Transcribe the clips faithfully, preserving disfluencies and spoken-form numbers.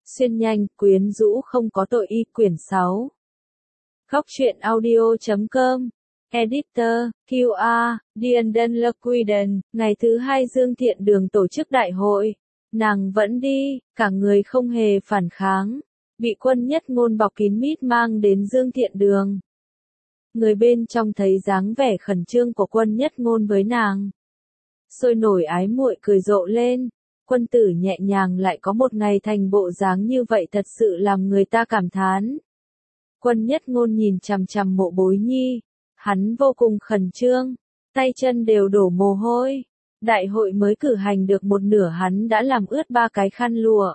Xuyên nhanh, quyến rũ không có tội y quyển sáu. Góc truyện audio chấm com. Editor, quy a, Dienden Lequiden, ngày thứ hai Dương Thiện Đường tổ chức đại hội. Nàng vẫn đi, cả người không hề phản kháng. Bị Quân Nhất Ngôn bọc kín mít mang đến Dương Thiện Đường. Người bên trong thấy dáng vẻ khẩn trương của Quân Nhất Ngôn với nàng. Sôi nổi ái muội cười rộ lên. Quân tử nhẹ nhàng lại có một ngày thành bộ dáng như vậy thật sự làm người ta cảm thán. Quân Nhất Ngôn nhìn chằm chằm Mộ Bối Nhi. Hắn vô cùng khẩn trương. Tay chân đều đổ mồ hôi. Đại hội mới cử hành được một nửa hắn đã làm ướt ba cái khăn lụa.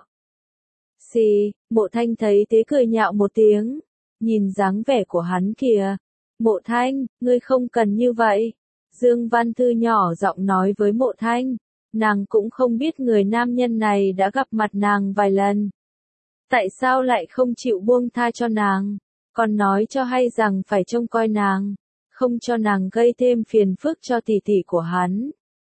Xì, Mộ Thanh thấy thế cười nhạo một tiếng. Nhìn dáng vẻ của hắn kìa. Mộ Thanh, ngươi không cần như vậy. Dương Văn Thư nhỏ giọng nói với Mộ Thanh. Nàng cũng không biết người nam nhân này đã gặp mặt nàng vài lần. Tại sao lại không chịu buông tha cho nàng? Còn nói cho hay rằng phải trông coi nàng. Không cho nàng gây thêm phiền phức cho tỷ tỷ của hắn.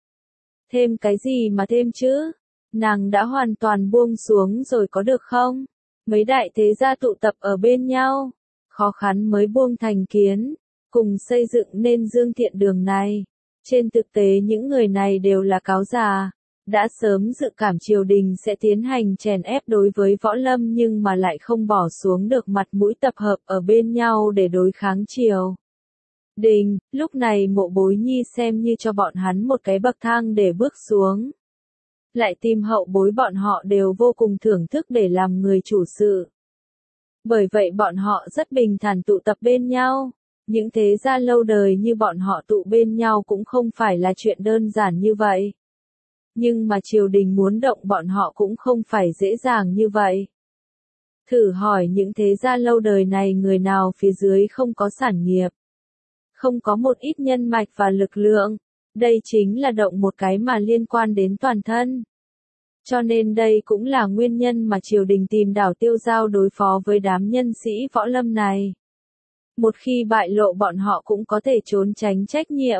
Thêm cái gì mà thêm chứ? Nàng đã hoàn toàn buông xuống rồi có được không? Mấy đại thế gia tụ tập ở bên nhau. Khó khăn mới buông thành kiến. Cùng xây dựng nên Dương Thiện Đường này. Trên thực tế những người này đều là cáo già. Đã sớm dự cảm triều đình sẽ tiến hành chèn ép đối với võ lâm nhưng mà lại không bỏ xuống được mặt mũi tập hợp ở bên nhau để đối kháng triều đình. Lúc này Mộ Bối Nhi xem như cho bọn hắn một cái bậc thang để bước xuống. Lại tìm hậu bối bọn họ đều vô cùng thưởng thức để làm người chủ sự. Bởi vậy bọn họ rất bình thản tụ tập bên nhau. Những thế gia lâu đời như bọn họ tụ bên nhau cũng không phải là chuyện đơn giản như vậy. Nhưng mà triều đình muốn động bọn họ cũng không phải dễ dàng như vậy. Thử hỏi những thế gia lâu đời này người nào phía dưới không có sản nghiệp. Không có một ít nhân mạch và lực lượng. Đây chính là động một cái mà liên quan đến toàn thân. Cho nên đây cũng là nguyên nhân mà triều đình tìm Đào Tiêu Giao đối phó với đám nhân sĩ võ lâm này. Một khi bại lộ bọn họ cũng có thể trốn tránh trách nhiệm.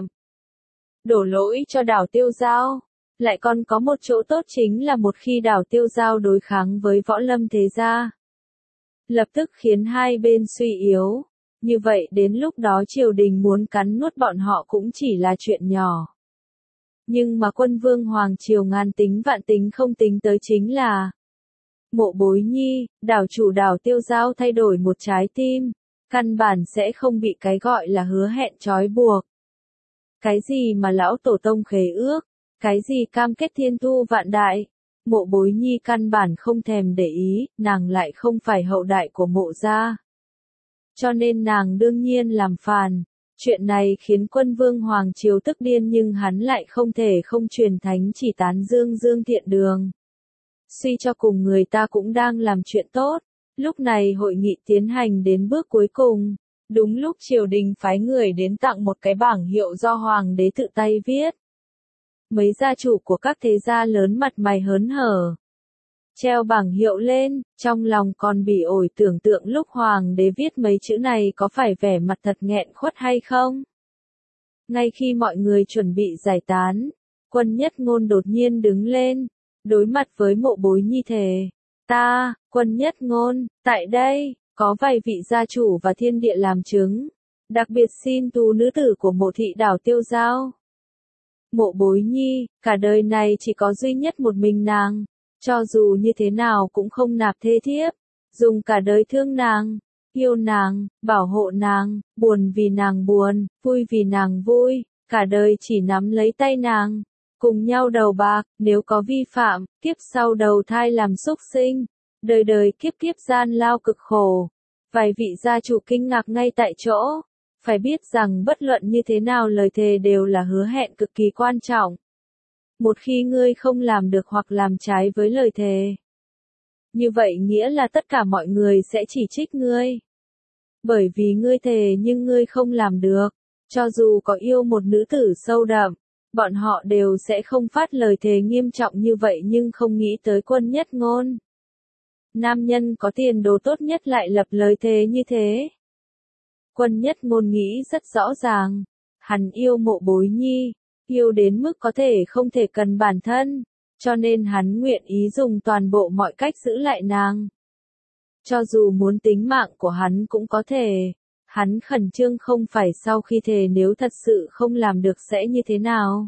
Đổ lỗi cho Đào Tiêu Giao. Lại còn có một chỗ tốt chính là một khi Đào Tiêu Giao đối kháng với võ lâm thế gia. Lập tức khiến hai bên suy yếu. Như vậy đến lúc đó triều đình muốn cắn nuốt bọn họ cũng chỉ là chuyện nhỏ. Nhưng mà Quân Vương Hoàng Triều ngàn tính vạn tính không tính tới chính là Mộ Bối Nhi, đảo chủ Đào Tiêu Giao thay đổi một trái tim. Căn bản sẽ không bị cái gọi là hứa hẹn trói buộc. Cái gì mà lão tổ tông khế ước, cái gì cam kết thiên thu vạn đại. Mộ Bối Nhi căn bản không thèm để ý, nàng lại không phải hậu đại của Mộ gia. Cho nên nàng đương nhiên làm phàn. Chuyện này khiến Quân Vương Hoàng Triều tức điên nhưng hắn lại không thể không truyền thánh chỉ tán dương Dương Thiện Đường. Suy cho cùng người ta cũng đang làm chuyện tốt. Lúc này hội nghị tiến hành đến bước cuối cùng. Đúng lúc triều đình phái người đến tặng một cái bảng hiệu do Hoàng đế tự tay viết. Mấy gia chủ của các thế gia lớn mặt mày hớn hở. Treo bảng hiệu lên, trong lòng còn bỉ ổi tưởng tượng lúc Hoàng đế viết mấy chữ này có phải vẻ mặt thật nghẹn khuất hay không. Ngay khi mọi người chuẩn bị giải tán, Quân Nhất Ngôn đột nhiên đứng lên, đối mặt với Mộ Bối Nhi thề. Ta, Quân Nhất Ngôn, tại đây, có vài vị gia chủ và thiên địa làm chứng. Đặc biệt xin tú nữ tử của Mộ thị Đào Tiêu Giao. Mộ Bối Nhi, cả đời này chỉ có duy nhất một mình nàng. Cho dù như thế nào cũng không nạp thê thiếp. Dùng cả đời thương nàng, yêu nàng, bảo hộ nàng, buồn vì nàng buồn, vui vì nàng vui. Cả đời chỉ nắm lấy tay nàng. Cùng nhau đầu bạc, nếu có vi phạm, kiếp sau đầu thai làm súc sinh. Đời đời kiếp kiếp gian lao cực khổ. Vài vị gia chủ kinh ngạc ngay tại chỗ. Phải biết rằng bất luận như thế nào lời thề đều là hứa hẹn cực kỳ quan trọng. Một khi ngươi không làm được hoặc làm trái với lời thề. Như vậy nghĩa là tất cả mọi người sẽ chỉ trích ngươi. Bởi vì ngươi thề nhưng ngươi không làm được. Cho dù có yêu một nữ tử sâu đậm. Bọn họ đều sẽ không phát lời thề nghiêm trọng như vậy nhưng không nghĩ tới Quân Nhất Ngôn. Nam nhân có tiền đồ tốt nhất lại lập lời thề như thế. Quân Nhất Ngôn nghĩ rất rõ ràng. Hắn yêu Mộ Bối Nhi, yêu đến mức có thể không thể cần bản thân. Cho nên hắn nguyện ý dùng toàn bộ mọi cách giữ lại nàng. Cho dù muốn tính mạng của hắn cũng có thể. Hắn khẩn trương không phải sau khi thề nếu thật sự không làm được sẽ như thế nào.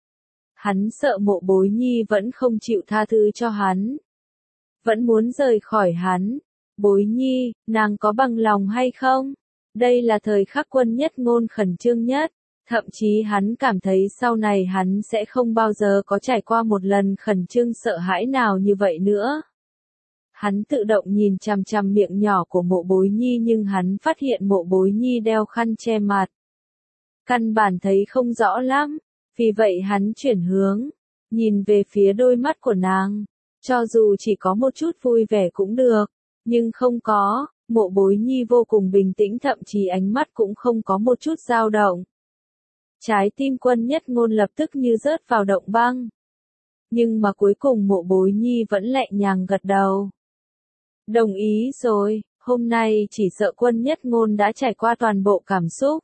Hắn sợ Mộ Bối Nhi vẫn không chịu tha thứ cho hắn. Vẫn muốn rời khỏi hắn. Bối Nhi, nàng có bằng lòng hay không? Đây là thời khắc Quân Nhất Ngôn khẩn trương nhất. Thậm chí hắn cảm thấy sau này hắn sẽ không bao giờ có trải qua một lần khẩn trương sợ hãi nào như vậy nữa. Hắn tự động nhìn chằm chằm miệng nhỏ của Mộ Bối Nhi nhưng hắn phát hiện Mộ Bối Nhi đeo khăn che mặt. Căn bản thấy không rõ lắm, vì vậy hắn chuyển hướng, nhìn về phía đôi mắt của nàng. Cho dù chỉ có một chút vui vẻ cũng được, nhưng không có, Mộ Bối Nhi vô cùng bình tĩnh thậm chí ánh mắt cũng không có một chút dao động. Trái tim Quân Nhất Ngôn lập tức như rớt vào động băng. Nhưng mà cuối cùng Mộ Bối Nhi vẫn nhẹ nhàng gật đầu. Đồng ý rồi, hôm nay chỉ sợ Quân Nhất Ngôn đã trải qua toàn bộ cảm xúc.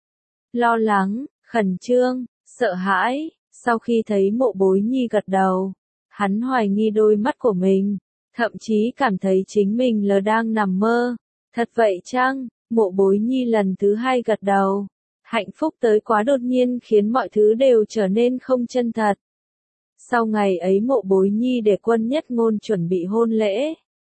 Lo lắng, khẩn trương, sợ hãi, sau khi thấy Mộ Bối Nhi gật đầu, hắn hoài nghi đôi mắt của mình, thậm chí cảm thấy chính mình là đang nằm mơ. Thật vậy chăng? Mộ Bối Nhi lần thứ hai gật đầu. Hạnh phúc tới quá đột nhiên khiến mọi thứ đều trở nên không chân thật. Sau ngày ấy Mộ Bối Nhi để Quân Nhất Ngôn chuẩn bị hôn lễ.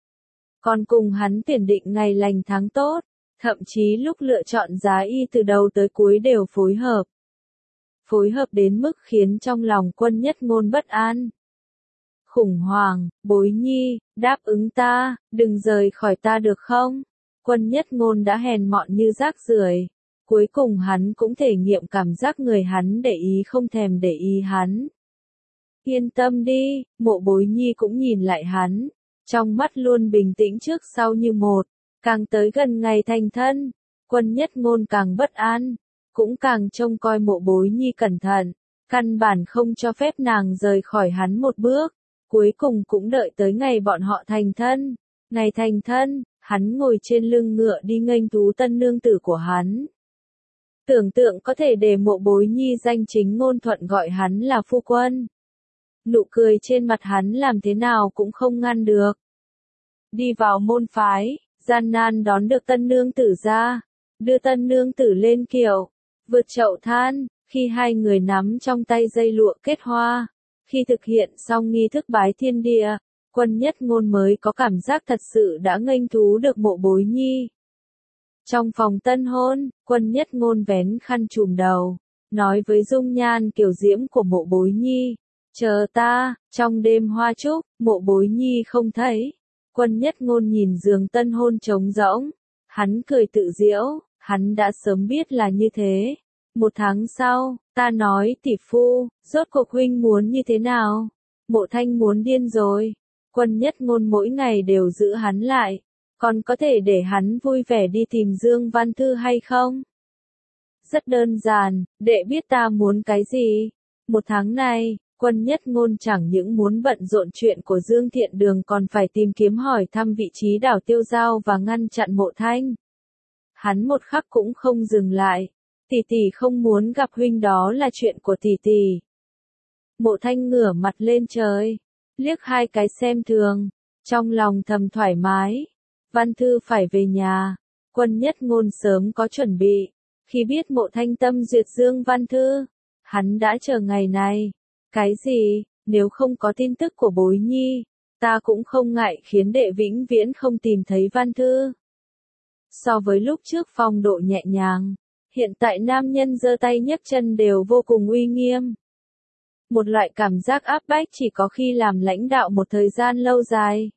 Còn cùng hắn tuyển định ngày lành tháng tốt, thậm chí lúc lựa chọn giá y từ đầu tới cuối đều phối hợp. Phối hợp đến mức khiến trong lòng Quân Nhất Ngôn bất an. Khủng hoảng, Bối Nhi, đáp ứng ta, đừng rời khỏi ta được không? Quân Nhất Ngôn đã hèn mọn như rác rưởi. Cuối cùng hắn cũng thể nghiệm cảm giác người hắn để ý không thèm để ý hắn. Yên tâm đi, Mộ Bối Nhi cũng nhìn lại hắn. Trong mắt luôn bình tĩnh trước sau như một. Càng tới gần ngày thành thân, Quân Nhất Ngôn càng bất an. Cũng càng trông coi Mộ Bối Nhi cẩn thận. Căn bản không cho phép nàng rời khỏi hắn một bước. Cuối cùng cũng đợi tới ngày bọn họ thành thân. Ngày thành thân, hắn ngồi trên lưng ngựa đi nghênh thú tân nương tử của hắn. Tưởng tượng có thể để Mộ Bối Nhi danh chính ngôn thuận gọi hắn là phu quân. Nụ cười trên mặt hắn làm thế nào cũng không ngăn được. Đi vào môn phái, gian nan đón được tân nương tử ra, đưa tân nương tử lên kiệu, vượt chậu than, khi hai người nắm trong tay dây lụa kết hoa. Khi thực hiện xong nghi thức bái thiên địa, Quân Nhất Ngôn mới có cảm giác thật sự đã nghênh thú được Mộ Bối Nhi. Trong phòng tân hôn, Quân Nhất Ngôn vén khăn trùm đầu, nói với dung nhan kiểu diễm của Mộ Bối Nhi, chờ ta. Trong đêm hoa trúc, Mộ Bối Nhi không thấy. Quân Nhất Ngôn nhìn giường tân hôn trống rỗng, hắn cười tự giễu, hắn đã sớm biết là như thế. Một tháng sau, ta nói tỷ phu, rốt cuộc huynh muốn như thế nào? Mộ Thanh muốn điên rồi. Quân Nhất Ngôn mỗi ngày đều giữ hắn lại. Còn có thể để hắn vui vẻ đi tìm Dương Văn Thư hay không? Rất đơn giản, đệ biết ta muốn cái gì. Một tháng này, Quân Nhất Ngôn chẳng những muốn bận rộn chuyện của Dương Thiện Đường còn phải tìm kiếm hỏi thăm vị trí Đào Tiêu Giao và ngăn chặn Mộ Thanh. Hắn một khắc cũng không dừng lại. Tỷ tỷ không muốn gặp huynh đó là chuyện của tỷ tỷ. Mộ Thanh ngửa mặt lên trời, liếc hai cái xem thường, trong lòng thầm thoải mái. Văn Thư phải về nhà. Quân Nhất Ngôn sớm có chuẩn bị. Khi biết Mộ Thanh tâm duyệt Dương Văn Thư, hắn đã chờ ngày này. Cái gì, nếu không có tin tức của Bối Nhi, ta cũng không ngại khiến đệ vĩnh viễn không tìm thấy Văn Thư. So với lúc trước phong độ nhẹ nhàng, hiện tại nam nhân giơ tay nhấc chân đều vô cùng uy nghiêm. Một loại cảm giác áp bách chỉ có khi làm lãnh đạo một thời gian lâu dài.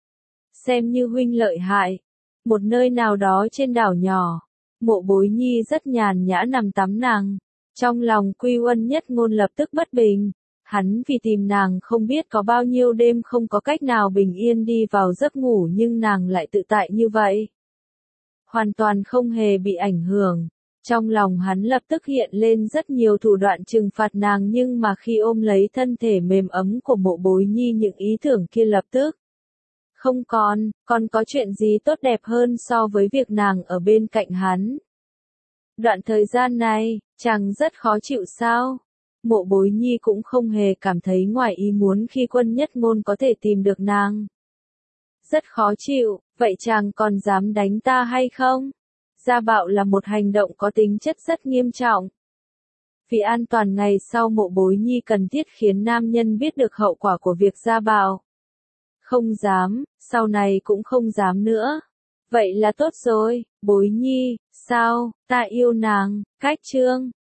Xem như huynh lợi hại. Một nơi nào đó trên đảo nhỏ, Mộ Bối Nhi rất nhàn nhã nằm tắm nàng. Trong lòng Quy Quân Nhất Ngôn lập tức bất bình. Hắn vì tìm nàng không biết có bao nhiêu đêm không có cách nào bình yên đi vào giấc ngủ nhưng nàng lại tự tại như vậy. Hoàn toàn không hề bị ảnh hưởng. Trong lòng hắn lập tức hiện lên rất nhiều thủ đoạn trừng phạt nàng nhưng mà khi ôm lấy thân thể mềm ấm của Mộ Bối Nhi những ý tưởng kia lập tức không còn, còn có chuyện gì tốt đẹp hơn so với việc nàng ở bên cạnh hắn. Đoạn thời gian này, chàng rất khó chịu sao? Mộ Bối Nhi cũng không hề cảm thấy ngoài ý muốn khi Quân Nhất Ngôn có thể tìm được nàng. Rất khó chịu, Vậy chàng còn dám đánh ta hay không? Gia bạo là một hành động có tính chất rất nghiêm trọng. Vì an toàn ngày sau Mộ Bối Nhi cần thiết khiến nam nhân biết được hậu quả của việc gia bạo. Không dám, sau này cũng không dám nữa. Vậy là tốt rồi, Bối Nhi, sao, ta yêu nàng, Cách Chương.